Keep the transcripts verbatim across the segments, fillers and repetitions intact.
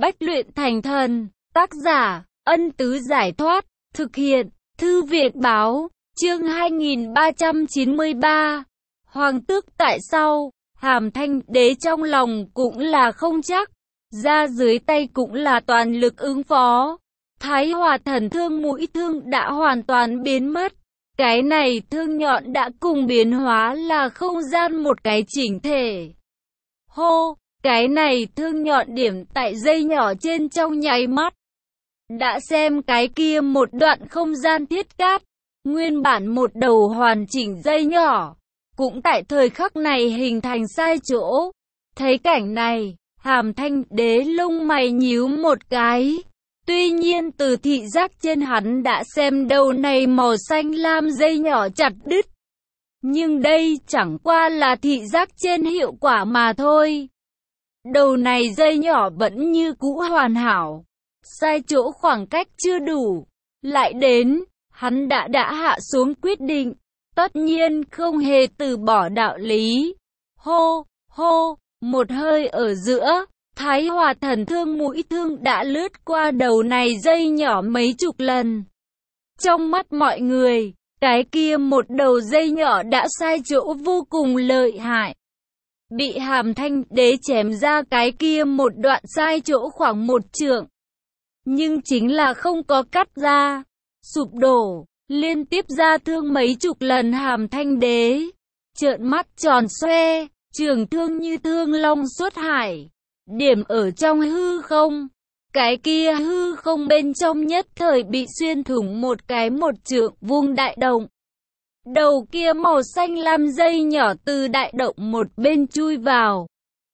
Bách luyện thành thần. Tác giả, Ân Tứ Giải Thoát. Thực hiện, Thư viện Báo. Chương hai nghìn ba trăm chín mươi ba. Hoàng tước tại sau. Hàm Thanh Đế trong lòng cũng là không chắc, ra dưới tay cũng là toàn lực ứng phó. Thái Hòa thần thương mũi thương đã hoàn toàn biến mất. Cái này thương nhọn đã cùng biến hóa là không gian một cái chỉnh thể. Hô, cái này thương nhọn điểm tại dây nhỏ trên trong nháy mắt. Đã xem cái kia một đoạn không gian thiết cát, nguyên bản một đầu hoàn chỉnh dây nhỏ, cũng tại thời khắc này hình thành sai chỗ. Thấy cảnh này, Hàm Thanh Đế lông mày nhíu một cái. Tuy nhiên từ thị giác trên hắn đã xem đầu này màu xanh lam dây nhỏ chặt đứt. Nhưng đây chẳng qua là thị giác trên hiệu quả mà thôi. Đầu này dây nhỏ vẫn như cũ hoàn hảo. Sai chỗ khoảng cách chưa đủ. Lại đến, hắn đã đã hạ xuống quyết định. Tất nhiên không hề từ bỏ đạo lý. Hô, hô, một hơi ở giữa. Thái Hòa thần thương mũi thương đã lướt qua đầu này dây nhỏ mấy chục lần. Trong mắt mọi người, cái kia một đầu dây nhỏ đã sai chỗ vô cùng lợi hại. Bị Hàm Thanh Đế chém ra cái kia một đoạn sai chỗ khoảng một trượng. Nhưng chính là không có cắt ra, sụp đổ, liên tiếp ra thương mấy chục lần. Hàm Thanh Đế trợn mắt tròn xoe, trường thương như thương long xuất hải. Điểm ở trong hư không, cái kia hư không bên trong nhất thời bị xuyên thủng một cái một trượng vuông đại động. Đầu kia màu xanh lam dây nhỏ từ đại động một bên chui vào,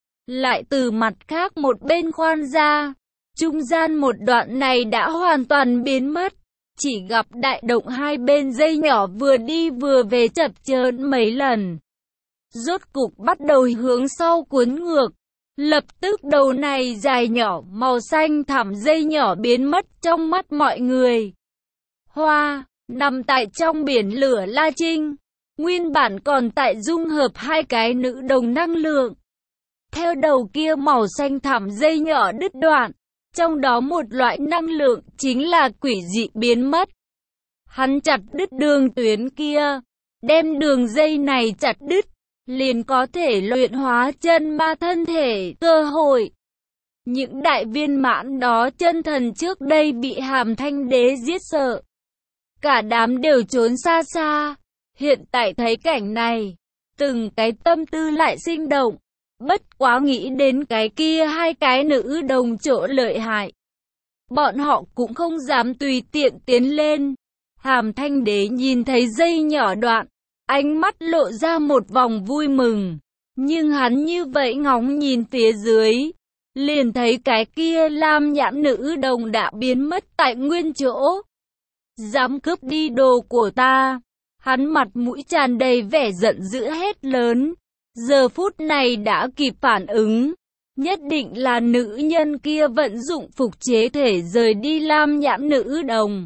lại từ mặt khác một bên khoan ra. Trung gian một đoạn này đã hoàn toàn biến mất, chỉ gặp đại động hai bên dây nhỏ vừa đi vừa về chập chờn mấy lần. Rốt cục bắt đầu hướng sau cuốn ngược. Lập tức đầu này dài nhỏ màu xanh thẳm dây nhỏ biến mất trong mắt mọi người. Hoa, nằm tại trong biển lửa La Trinh, nguyên bản còn tại dung hợp hai cái nữ đồng năng lượng. Theo đầu kia màu xanh thẳm dây nhỏ đứt đoạn, trong đó một loại năng lượng chính là quỷ dị biến mất. Hắn chặt đứt đường tuyến kia, đem đường dây này chặt đứt, liền có thể luyện hóa chân ma thân thể. Cơ hội, những đại viên mãn đó chân thần trước đây bị Hàm Thanh Đế giết sợ, cả đám đều trốn xa xa. Hiện tại thấy cảnh này, từng cái tâm tư lại sinh động. Bất quá nghĩ đến cái kia hai cái nữ đồng chỗ lợi hại, bọn họ cũng không dám tùy tiện tiến lên. Hàm Thanh Đế nhìn thấy dây nhỏ đoạn, ánh mắt lộ ra một vòng vui mừng. Nhưng hắn như vậy ngóng nhìn phía dưới, liền thấy cái kia lam nhãn nữ đồng đã biến mất tại nguyên chỗ. Dám cướp đi đồ của ta! Hắn mặt mũi tràn đầy vẻ giận dữ hét lớn. Giờ phút này đã kịp phản ứng. Nhất định là nữ nhân kia vận dụng phục chế thể rời đi lam nhãn nữ đồng.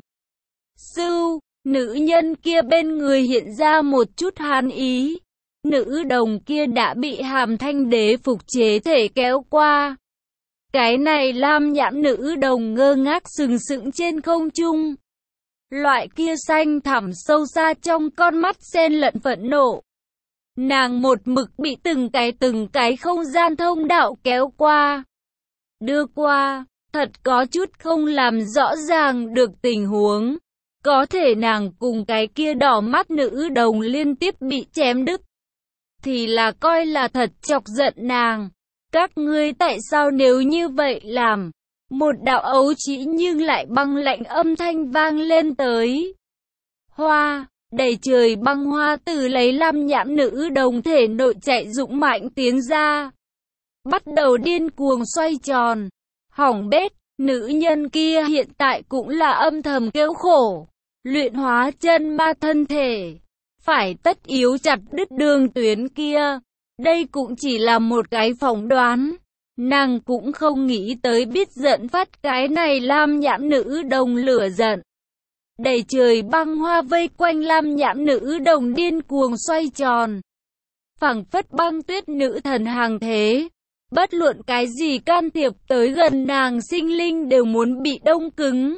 Sưu! Nữ nhân kia bên người hiện ra một chút hàn ý. Nữ đồng kia đã bị Hàm Thanh Đế phục chế thể kéo qua. Cái này lam nhãn nữ đồng ngơ ngác sừng sững trên không trung. Loại kia xanh thẳm sâu xa trong con mắt xen lẫn phẫn nộ. Nàng một mực bị từng cái từng cái không gian thông đạo kéo qua, đưa qua, thật có chút không làm rõ ràng được tình huống. Có thể nàng cùng cái kia đỏ mắt nữ đồng liên tiếp bị chém đứt, thì là coi là thật chọc giận nàng. Các ngươi tại sao nếu như vậy làm? Một đạo ấu trĩ nhưng lại băng lạnh âm thanh vang lên tới. Hoa, đầy trời băng hoa từ lấy lam nhãn nữ đồng thể nội chạy dũng mạnh tiến ra, bắt đầu điên cuồng xoay tròn. Hỏng bét, nữ nhân kia hiện tại cũng là âm thầm kêu khổ. Luyện hóa chân ma thân thể, phải tất yếu chặt đứt đường tuyến kia. Đây cũng chỉ là một cái phỏng đoán. Nàng cũng không nghĩ tới biết giận phát cái này lam nhãn nữ đồng lửa giận. Đầy trời băng hoa vây quanh lam nhãn nữ đồng điên cuồng xoay tròn, phảng phất băng tuyết nữ thần hàng thế. Bất luận cái gì can thiệp tới gần nàng sinh linh đều muốn bị đông cứng,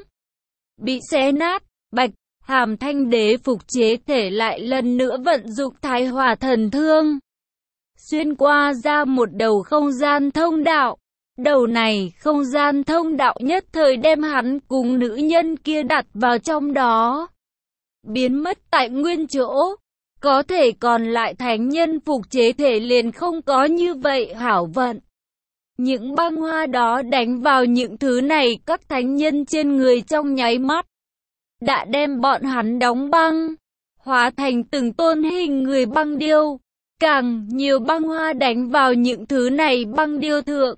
bị xé nát. Bạch Hàm Thanh Đế phục chế thể lại lần nữa vận dụng Thái Hỏa Thần Thương, xuyên qua ra một đầu không gian thông đạo. Đầu này không gian thông đạo nhất thời đem hắn cùng nữ nhân kia đặt vào trong đó, biến mất tại nguyên chỗ. Có thể còn lại thánh nhân phục chế thể liền không có như vậy hảo vận. Những băng hoa đó đánh vào những thứ này các thánh nhân trên người trong nháy mắt, đã đem bọn hắn đóng băng, hóa thành từng tôn hình người băng điêu. Càng nhiều băng hoa đánh vào những thứ này băng điêu thượng,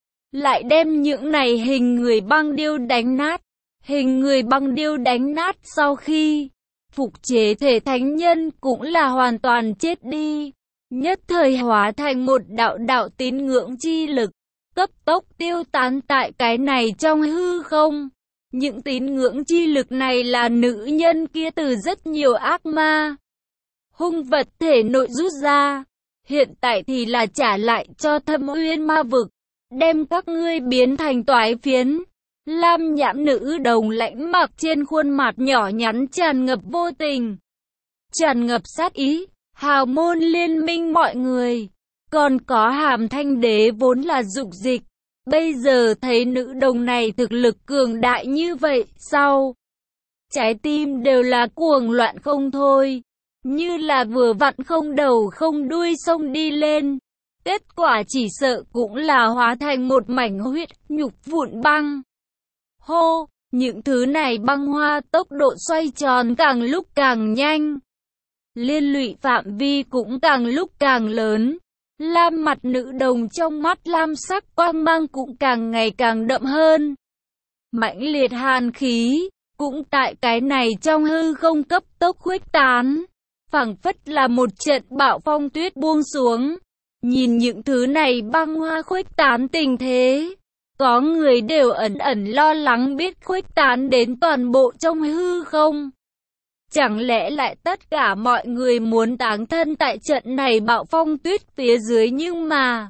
lại đem những này hình người băng điêu đánh nát. Hình người băng điêu đánh nát sau khi phục chế thể thánh nhân cũng là hoàn toàn chết đi, nhất thời hóa thành một đạo đạo tín ngưỡng chi lực, cấp tốc tiêu tán tại cái này trong hư không. Những tín ngưỡng chi lực này là nữ nhân kia từ rất nhiều ác ma, hung vật thể nội rút ra, hiện tại thì là trả lại cho Thâm Uyên ma vực, đem các ngươi biến thành toái phiến. Lam nhãn nữ đồng lãnh mặc trên khuôn mặt nhỏ nhắn tràn ngập vô tình, tràn ngập sát ý. Hào môn liên minh mọi người, còn có Hàm Thanh Đế vốn là dục dịch, bây giờ thấy nữ đồng này thực lực cường đại như vậy, sau trái tim đều là cuồng loạn không thôi, như là vừa vặn không đầu không đuôi xông đi lên. Kết quả chỉ sợ cũng là hóa thành một mảnh huyết nhục vụn băng. Hô, những thứ này băng hoa tốc độ xoay tròn càng lúc càng nhanh, liên lụy phạm vi cũng càng lúc càng lớn. Lam mặt nữ đồng trong mắt lam sắc quang mang cũng càng ngày càng đậm hơn. Mãnh liệt hàn khí cũng tại cái này trong hư không cấp tốc khuếch tán, phảng phất là một trận bão phong tuyết buông xuống. Nhìn những thứ này băng hoa khuếch tán tình thế, có người đều ẩn ẩn lo lắng biết khuếch tán đến toàn bộ trong hư không. Chẳng lẽ lại tất cả mọi người muốn táng thân tại trận này bão phong tuyết phía dưới, nhưng mà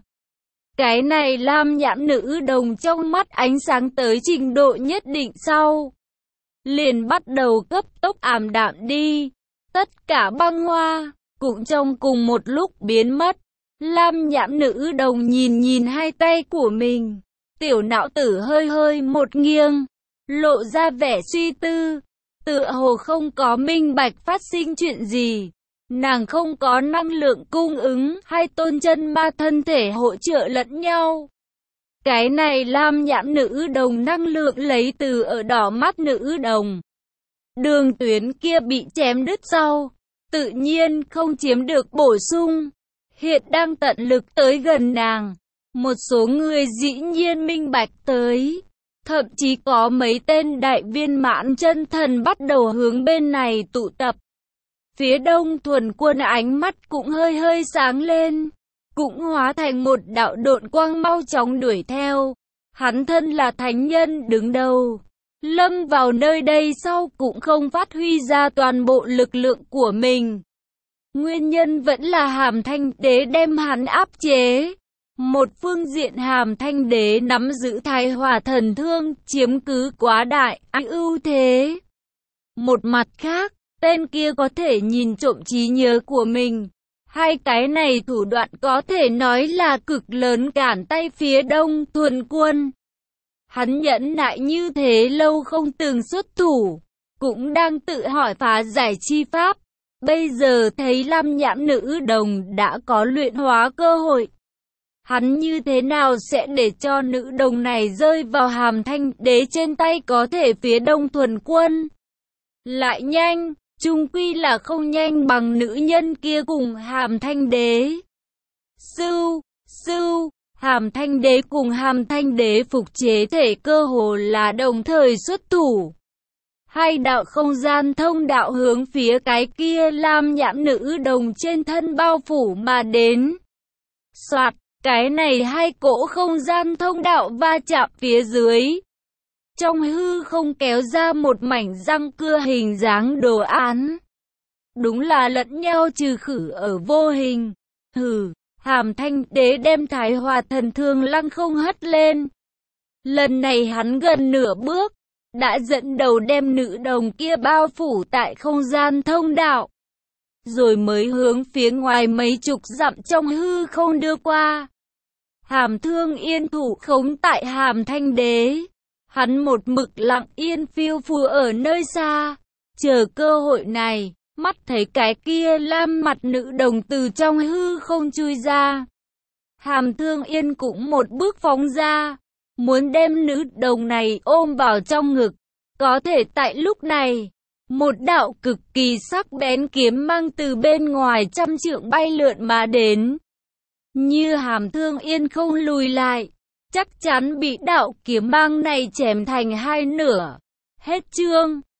cái này lam nhãn nữ đồng trong mắt ánh sáng tới trình độ nhất định sau, liền bắt đầu cấp tốc ảm đạm đi. Tất cả băng hoa cũng trong cùng một lúc biến mất. Lam nhãn nữ đồng nhìn nhìn hai tay của mình, tiểu não tử hơi hơi một nghiêng, lộ ra vẻ suy tư, tựa hồ không có minh bạch phát sinh chuyện gì. Nàng không có năng lượng cung ứng, hai tôn chân ma thân thể hỗ trợ lẫn nhau. Cái này lam nhãn nữ đồng năng lượng lấy từ ở đỏ mắt nữ đồng. Đường tuyến kia bị chém đứt sau, tự nhiên không chiếm được bổ sung. Hiện đang tận lực tới gần nàng. Một số người dĩ nhiên minh bạch tới. Thậm chí có mấy tên đại viên mãn chân thần bắt đầu hướng bên này tụ tập. Phía đông thuần quân ánh mắt cũng hơi hơi sáng lên, cũng hóa thành một đạo độn quang mau chóng đuổi theo. Hắn thân là thánh nhân đứng đầu, lâm vào nơi đây sau cũng không phát huy ra toàn bộ lực lượng của mình. Nguyên nhân vẫn là Hàm Thanh Đế đem hắn áp chế. Một phương diện Hàm Thanh Đế nắm giữ Thái Hỏa Thần Thương, chiếm cứ quá đại ưu thế. Một mặt khác, tên kia có thể nhìn trộm trí nhớ của mình. Hai cái này thủ đoạn có thể nói là cực lớn cản tay phía đông thuần quân. Hắn nhẫn nại như thế lâu không từng xuất thủ, cũng đang tự hỏi phá giải chi pháp. Bây giờ thấy lam nhãn nữ đồng đã có luyện hóa cơ hội. Hắn như thế nào sẽ để cho nữ đồng này rơi vào Hàm Thanh Đế trên tay, có thể phía đông thuần quân lại nhanh, chung quy là không nhanh bằng nữ nhân kia cùng Hàm Thanh Đế. Sưu, sưu, Hàm Thanh Đế cùng Hàm Thanh Đế phục chế thể cơ hồ là đồng thời xuất thủ. Hai đạo không gian thông đạo hướng phía cái kia lam nhãn nữ đồng trên thân bao phủ mà đến. Soạt, cái này hai cỗ không gian thông đạo va chạm phía dưới. Trong hư không kéo ra một mảnh răng cưa hình dáng đồ án. Đúng là lẫn nhau trừ khử ở vô hình. Hừ, Hàm Thanh Đế đem Thái Hòa Thần Thương lăng không hất lên. Lần này hắn gần nửa bước, đã dẫn đầu đem nữ đồng kia bao phủ tại không gian thông đạo, rồi mới hướng phía ngoài mấy chục dặm trong hư không đưa qua. Hàm Thương Yên thủ khống tại Hàm Thanh Đế, hắn một mực lặng yên phiêu phù ở nơi xa, chờ cơ hội này. Mắt thấy cái kia lam mặt nữ đồng từ trong hư không chui ra, Hàm Thương Yên cũng một bước phóng ra, muốn đem nữ đồng này ôm vào trong ngực. Có thể tại lúc này, một đạo cực kỳ sắc bén kiếm mang từ bên ngoài trăm trượng bay lượn mà đến. Như Hàm Thương Yên không lùi lại, chắc chắn bị đạo kiếm mang này chém thành hai nửa. Hết chương.